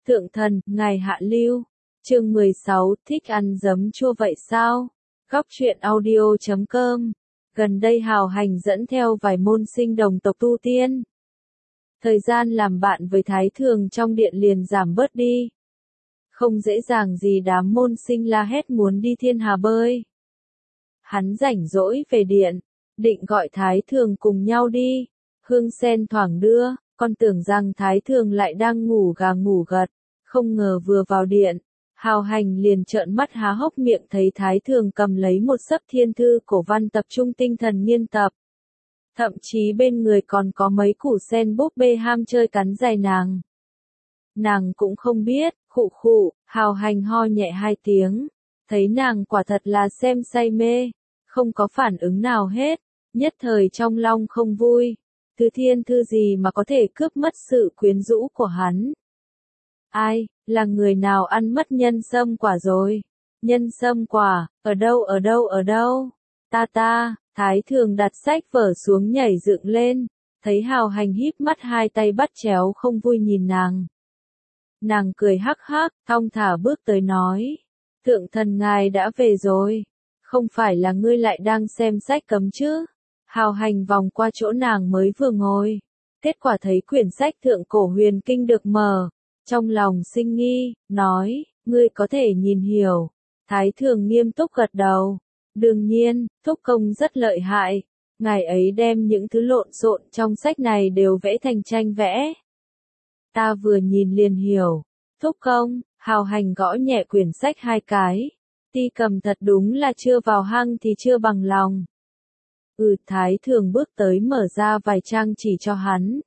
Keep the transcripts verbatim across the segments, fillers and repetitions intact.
Thượng thần, ngài hạ lưu. Chương mười sáu, thích ăn giấm chua vậy sao? Góc truyện audio chấm com. Gần đây Hào Hành dẫn theo vài môn sinh đồng tộc tu tiên. Thời gian làm bạn với Thái Thường trong điện liền giảm bớt đi. Không dễ dàng gì đám môn sinh la hét muốn đi thiên hà bơi. Hắn rảnh rỗi về điện, định gọi Thái Thường cùng nhau đi. Hương Sen thoảng đưa, con tưởng rằng Thái Thường lại đang ngủ gà ngủ gật, không ngờ vừa vào điện, Hào Hành liền trợn mắt há hốc miệng thấy Thái Thường cầm lấy một xấp thiên thư cổ văn tập trung tinh thần nghiên tập. Thậm chí bên người còn có mấy củ sen búp bê ham chơi cắn giày nàng. Nàng cũng không biết, khụ khụ, Hào Hành ho nhẹ hai tiếng, thấy nàng quả thật là xem say mê, không có phản ứng nào hết, nhất thời trong lòng không vui. Thứ thiên thư gì mà có thể cướp mất sự quyến rũ của hắn? Ai, là người nào ăn mất nhân sâm quả rồi? Nhân sâm quả, ở đâu ở đâu ở đâu? Ta ta, Thái Thường đặt sách vở xuống nhảy dựng lên, thấy Hào Hành híp mắt hai tay bắt chéo không vui nhìn nàng. Nàng cười hắc hắc, thong thả bước tới nói, thượng thần ngài đã về rồi, không phải là ngươi lại đang xem sách cấm chứ? Hào Hành vòng qua chỗ nàng mới vừa ngồi, kết quả thấy quyển sách Thượng Cổ Huyền Kinh được mở, trong lòng sinh nghi, nói, ngươi có thể nhìn hiểu. Thái Thường nghiêm túc gật đầu, đương nhiên, thúc công rất lợi hại, ngài ấy đem những thứ lộn xộn trong sách này đều vẽ thành tranh vẽ. Ta vừa nhìn liền hiểu, thúc công, Hào Hành gõ nhẹ quyển sách hai cái, Ti Cầm thật đúng là chưa vào hang thì chưa bằng lòng. Ừ, Thái Thường bước tới mở ra vài trang chỉ cho hắn.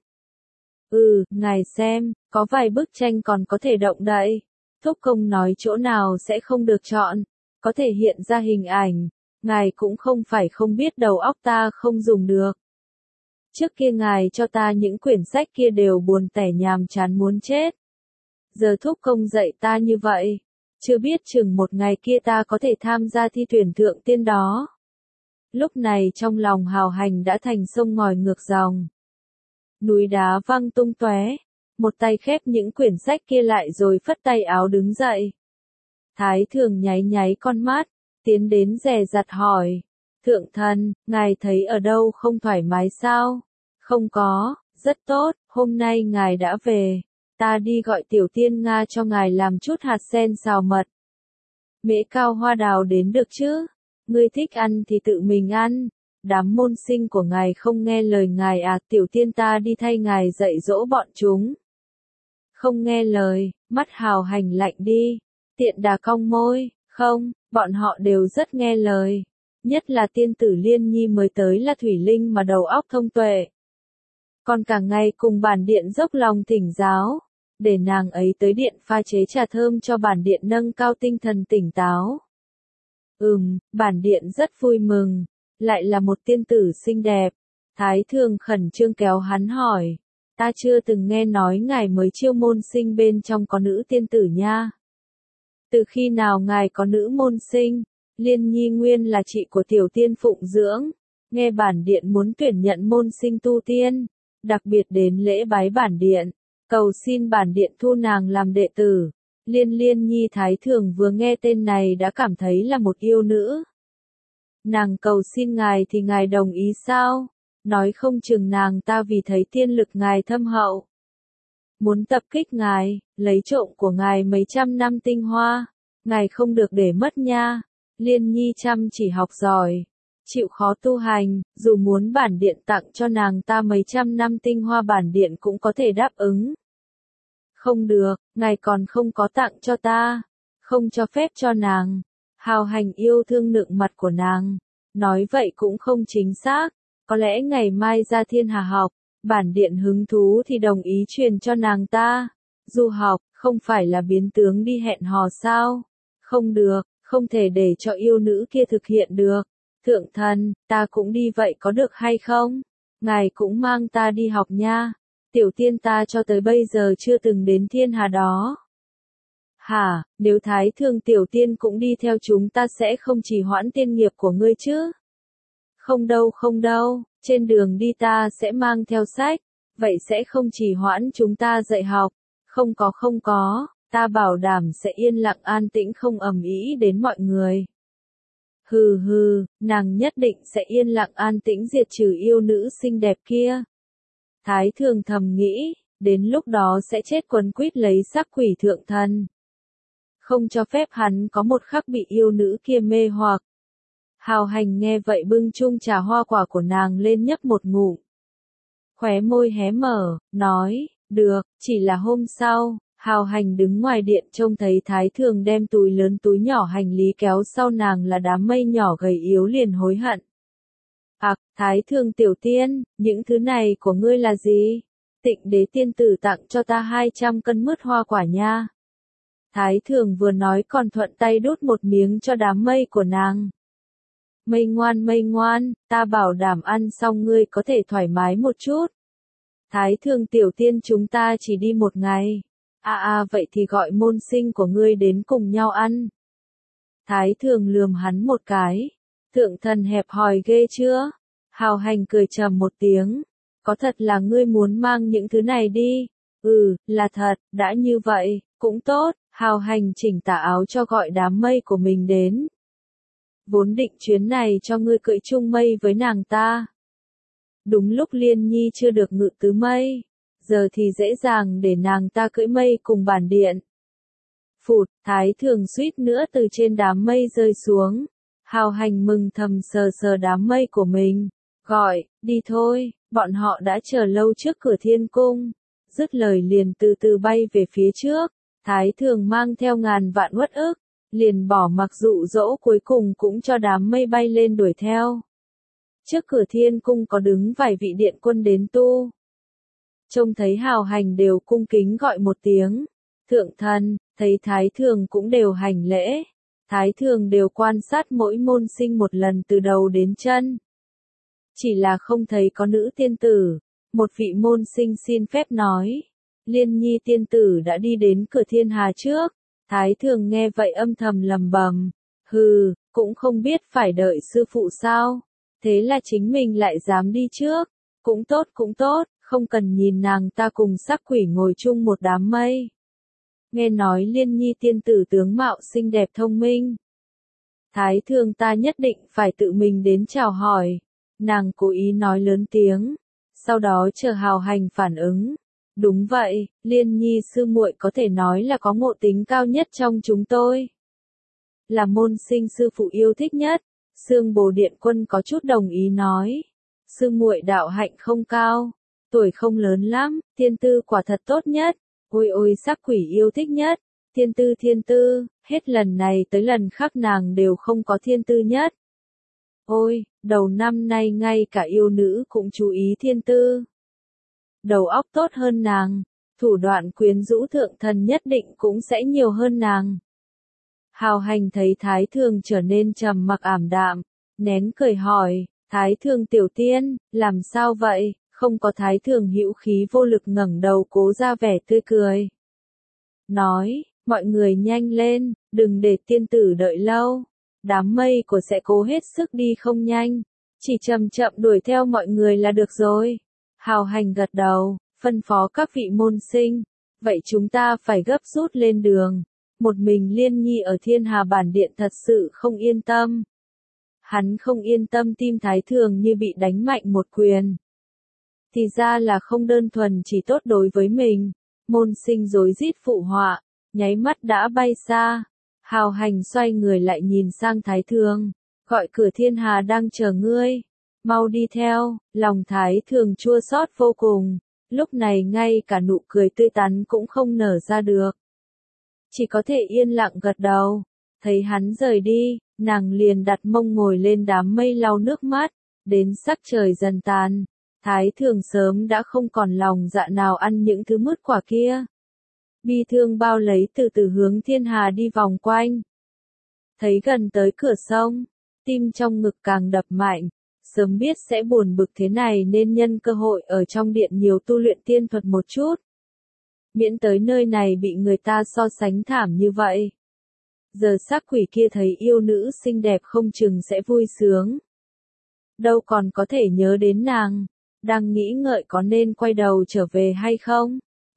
Ừ, ngài xem, có vài bức tranh còn có thể động đậy. Thúc công nói chỗ nào sẽ không được chọn, có thể hiện ra hình ảnh, ngài cũng không phải không biết đầu óc ta không dùng được. Trước kia ngài cho ta những quyển sách kia đều buồn tẻ nhàm chán muốn chết. Giờ thúc công dạy ta như vậy, chưa biết chừng một ngày kia ta có thể tham gia thi tuyển thượng tiên đó. Lúc này trong lòng Hào Hành đã thành sông ngòi ngược dòng. Núi đá văng tung tóe, một tay khép những quyển sách kia lại rồi phất tay áo đứng dậy. Thái Thường nháy nháy con mắt, tiến đến dè dặt hỏi, thượng thần, ngài thấy ở đâu không thoải mái sao? Không có, rất tốt, hôm nay ngài đã về, ta đi gọi tiểu tiên Nga cho ngài làm chút hạt sen xào mật. Mễ cao hoa đào đến được chứ? Ngươi thích ăn thì tự mình ăn, đám môn sinh của ngài không nghe lời ngài à, tiểu tiên ta đi thay ngài dạy dỗ bọn chúng. Không nghe lời, mắt Hào Hành lạnh đi, tiện đà cong môi, không, bọn họ đều rất nghe lời, nhất là tiên tử Liên Nhi mới tới là Thủy Linh mà đầu óc thông tuệ. Còn cả ngày cùng bản điện dốc lòng thỉnh giáo, để nàng ấy tới điện pha chế trà thơm cho bản điện nâng cao tinh thần tỉnh táo. Ừm, bản điện rất vui mừng, lại là một tiên tử xinh đẹp. Thái Thường khẩn trương kéo hắn hỏi, ta chưa từng nghe nói ngài mới chiêu môn sinh bên trong có nữ tiên tử nha. Từ khi nào ngài có nữ môn sinh? Liên Nhi nguyên là chị của tiểu tiên phụng dưỡng, nghe bản điện muốn tuyển nhận môn sinh tu tiên, đặc biệt đến lễ bái bản điện, cầu xin bản điện thu nàng làm đệ tử. Liên Liên Nhi Thái Thường vừa nghe tên này đã cảm thấy là một yêu nữ. Nàng cầu xin ngài thì ngài đồng ý sao? Nói không chừng nàng ta vì thấy tiên lực ngài thâm hậu, muốn tập kích ngài, lấy trộm của ngài mấy trăm năm tinh hoa, ngài không được để mất nha. Liên Nhi chăm chỉ học giỏi, chịu khó tu hành, dù muốn bản điện tặng cho nàng ta mấy trăm năm tinh hoa bản điện cũng có thể đáp ứng. Không được, ngài còn không có tặng cho ta, không cho phép cho nàng. Hào Hành yêu thương nựng mặt của nàng, nói vậy cũng không chính xác, có lẽ ngày mai ra thiên hà học, bản điện hứng thú thì đồng ý truyền cho nàng ta. Du học, không phải là biến tướng đi hẹn hò sao? Không được, không thể để cho yêu nữ kia thực hiện được. Thượng thần, ta cũng đi vậy có được hay không? Ngài cũng mang ta đi học nha. Tiểu tiên ta cho tới bây giờ chưa từng đến thiên hà đó. Hả, nếu Thái Thường tiểu tiên cũng đi theo chúng ta sẽ không trì hoãn tiên nghiệp của ngươi chứ? Không đâu không đâu, trên đường đi ta sẽ mang theo sách, vậy sẽ không trì hoãn chúng ta dạy học. Không có không có, ta bảo đảm sẽ yên lặng an tĩnh không ầm ĩ đến mọi người. Hừ hừ, nàng nhất định sẽ yên lặng an tĩnh diệt trừ yêu nữ xinh đẹp kia. Thái Thường thầm nghĩ, đến lúc đó sẽ chết quấn quýt lấy xác quỷ thượng thần. Không cho phép hắn có một khắc bị yêu nữ kia mê hoặc. Hào Hành nghe vậy bưng chung trà hoa quả của nàng lên nhấp một ngụm. Khóe môi hé mở, nói, được, chỉ là hôm sau, Hào Hành đứng ngoài điện trông thấy Thái Thường đem túi lớn túi nhỏ hành lý kéo sau nàng là đám mây nhỏ gầy yếu liền hối hận. Ặc, à, Thái Thường tiểu tiên, những thứ này của ngươi là gì? Tịnh đế tiên tử tặng cho ta hai trăm cân mứt hoa quả nha. Thái Thường vừa nói còn thuận tay đút một miếng cho đám mây của nàng. Mây ngoan mây ngoan, ta bảo đảm ăn xong ngươi có thể thoải mái một chút. Thái Thường tiểu tiên chúng ta chỉ đi một ngày. À à vậy thì gọi môn sinh của ngươi đến cùng nhau ăn. Thái Thường lườm hắn một cái. Thượng thần hẹp hòi ghê chưa? Hào Hành cười trầm một tiếng. Có thật là ngươi muốn mang những thứ này đi? Ừ, là thật, đã như vậy, cũng tốt. Hào Hành chỉnh tà áo cho gọi đám mây của mình đến. Vốn định chuyến này cho ngươi cưỡi chung mây với nàng ta. Đúng lúc Liên Nhi chưa được ngự tứ mây. Giờ thì dễ dàng để nàng ta cưỡi mây cùng bản điện. Phụt, Thái Thường suýt nữa từ trên đám mây rơi xuống. Hào Hành mừng thầm sờ sờ đám mây của mình. Gọi, đi thôi, bọn họ đã chờ lâu trước cửa thiên cung. Dứt lời liền từ từ bay về phía trước. Thái Thường mang theo ngàn vạn uất ức. Liền bỏ mặc dụ dỗ cuối cùng cũng cho đám mây bay lên đuổi theo. Trước cửa thiên cung có đứng vài vị điện quân đến tu. Trông thấy Hào Hành đều cung kính gọi một tiếng. Thượng thần, thấy Thái Thường cũng đều hành lễ. Thái Thường đều quan sát mỗi môn sinh một lần từ đầu đến chân. Chỉ là không thấy có nữ tiên tử. Một vị môn sinh xin phép nói. Liên Nhi tiên tử đã đi đến cửa thiên hà trước. Thái Thường nghe vậy âm thầm lầm bầm. Hừ, cũng không biết phải đợi sư phụ sao. Thế là chính mình lại dám đi trước. Cũng tốt cũng tốt, không cần nhìn nàng ta cùng sắc quỷ ngồi chung một đám mây. Nghe nói Liên Nhi tiên tử tướng mạo xinh đẹp thông minh. Thái Thường ta nhất định phải tự mình đến chào hỏi. Nàng cố ý nói lớn tiếng. Sau đó chờ Hào Hành phản ứng. Đúng vậy, Liên Nhi sư muội có thể nói là có ngộ tính cao nhất trong chúng tôi. Là môn sinh sư phụ yêu thích nhất. Sương Bồ Điện Quân có chút đồng ý nói. Sư muội đạo hạnh không cao. Tuổi không lớn lắm, thiên tư quả thật tốt nhất. Ôi ôi sắc quỷ yêu thích nhất. Thiên tư thiên tư, hết lần này tới lần khác nàng đều không có thiên tư nhất. Ôi, đầu năm nay ngay cả yêu nữ cũng chú ý thiên tư. Đầu óc tốt hơn nàng, thủ đoạn quyến rũ thượng thần nhất định cũng sẽ nhiều hơn nàng. Hào Hành thấy Thái Thường trở nên trầm mặc ảm đạm, nén cười hỏi, Thái Thường tiểu tiên, làm sao vậy? Không có Thái Thường hữu khí vô lực ngẩng đầu cố ra vẻ tươi cười. Nói, mọi người nhanh lên, đừng để tiên tử đợi lâu. Đám mây của sẽ cố hết sức đi không nhanh, chỉ chậm chậm đuổi theo mọi người là được rồi. Hào Hành gật đầu, phân phó các vị môn sinh, vậy chúng ta phải gấp rút lên đường. Một mình Liên Nhi ở Thiên Hà Bản Điện thật sự không yên tâm. Hắn không yên tâm tim Thái Thường như bị đánh mạnh một quyền. Thì ra là không đơn thuần chỉ tốt đối với mình. Môn sinh rối rít phụ họa, nháy mắt đã bay xa. Hào Hành xoay người lại nhìn sang Thái Thường, gọi cửa Thiên Hà đang chờ ngươi. Mau đi theo, lòng Thái Thường chua xót vô cùng. Lúc này ngay cả nụ cười tươi tắn cũng không nở ra được. Chỉ có thể yên lặng gật đầu. Thấy hắn rời đi, nàng liền đặt mông ngồi lên đám mây lau nước mắt. Đến sắc trời dần tàn, Thái Thường sớm đã không còn lòng dạ nào ăn những thứ mứt quả kia. Bi thương bao lấy từ từ hướng Thiên Hà đi vòng quanh. Thấy gần tới cửa sông, tim trong ngực càng đập mạnh. Sớm biết sẽ buồn bực thế này nên nhân cơ hội ở trong điện nhiều tu luyện tiên thuật một chút. Miễn tới nơi này bị người ta so sánh thảm như vậy. Giờ sắc quỷ kia thấy yêu nữ xinh đẹp không chừng sẽ vui sướng. Đâu còn có thể nhớ đến nàng. Đang nghĩ ngợi có nên quay đầu trở về hay không.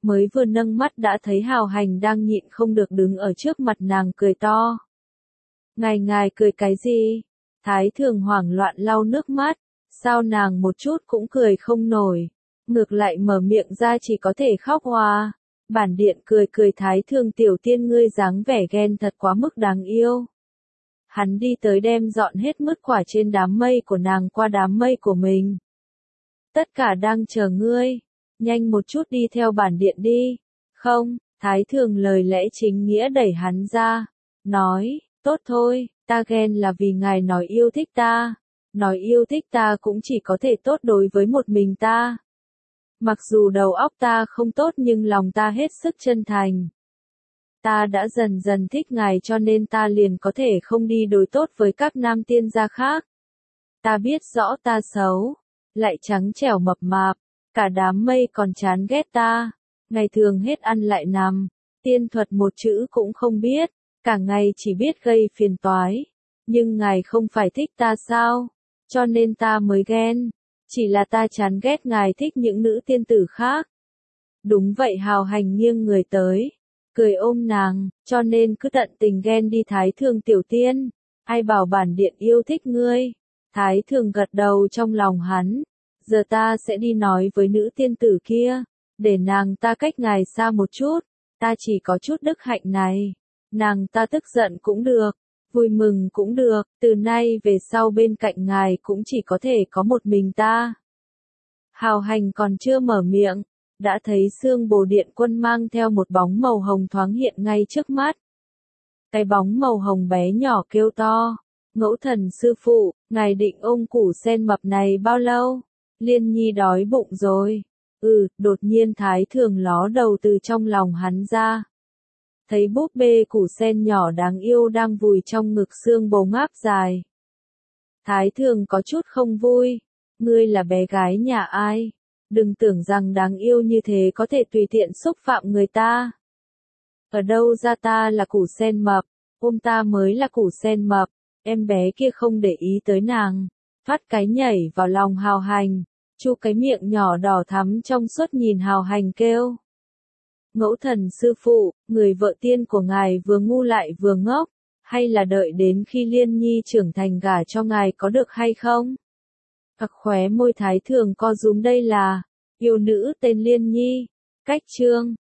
mới vừa nâng mắt đã thấy Hào Hành đang nhịn không được đứng ở trước mặt nàng cười to. Ngài ngài cười cái gì? Thái Thường hoảng loạn lau nước mắt, sao nàng một chút cũng cười không nổi, ngược lại mở miệng ra chỉ có thể khóc hoa. Bản điện cười cười Thái Thường tiểu tiên ngươi dáng vẻ ghen thật quá mức đáng yêu. Hắn đi tới đem dọn hết mứt quả trên đám mây của nàng qua đám mây của mình. Tất cả đang chờ ngươi, nhanh một chút đi theo bản điện đi. Không, Thái Thường lời lẽ chính nghĩa đẩy hắn ra, nói, tốt thôi, ta ghen là vì ngài nói yêu thích ta, nói yêu thích ta cũng chỉ có thể tốt đối với một mình ta. Mặc dù đầu óc ta không tốt nhưng lòng ta hết sức chân thành. Ta đã dần dần thích ngài cho nên ta liền có thể không đi đối tốt với các nam tiên gia khác. Ta biết rõ ta xấu, lại trắng trẻo mập mạp, cả đám mây còn chán ghét ta, ngày thường hết ăn lại nằm, tiên thuật một chữ cũng không biết, cả ngày chỉ biết gây phiền toái. Nhưng ngài không phải thích ta sao? Cho nên ta mới ghen, chỉ là ta chán ghét ngài thích những nữ tiên tử khác. Đúng vậy Hào Hành nghiêng người tới, cười ôm nàng, cho nên cứ tận tình ghen đi Thái Thường tiểu tiên, ai bảo bản điện yêu thích ngươi. Thái Thường gật đầu trong lòng hắn, giờ ta sẽ đi nói với nữ tiên tử kia, để nàng ta cách ngài xa một chút, ta chỉ có chút đức hạnh này, nàng ta tức giận cũng được, vui mừng cũng được, từ nay về sau bên cạnh ngài cũng chỉ có thể có một mình ta. Hào Hành còn chưa mở miệng, đã thấy Xương Bồ Điện Quân mang theo một bóng màu hồng thoáng hiện ngay trước mắt. Cái bóng màu hồng bé nhỏ kêu to, Ngẫu Thần sư phụ, ngài định ôm củ sen mập này bao lâu? Liên Nhi đói bụng rồi. Ừ, đột nhiên Thái Thường ló đầu từ trong lòng hắn ra. Thấy búp bê củ sen nhỏ đáng yêu đang vùi trong ngực xương bầu ngáp dài. Thái Thường có chút không vui. Ngươi là bé gái nhà ai? Đừng tưởng rằng đáng yêu như thế có thể tùy tiện xúc phạm người ta. Ở đâu ra ta là củ sen mập, ôm ta mới là củ sen mập. Em bé kia không để ý tới nàng, phát cái nhảy vào lòng Hào Hành, chu cái miệng nhỏ đỏ thắm trong suốt nhìn Hào Hành kêu. Ngẫu Thần sư phụ, người vợ tiên của ngài vừa ngu lại vừa ngốc, hay là đợi đến khi Liên Nhi trưởng thành gả cho ngài có được hay không? Hoặc khóe môi Thái Thường co rúm đây là, yêu nữ tên Liên Nhi, cách chương.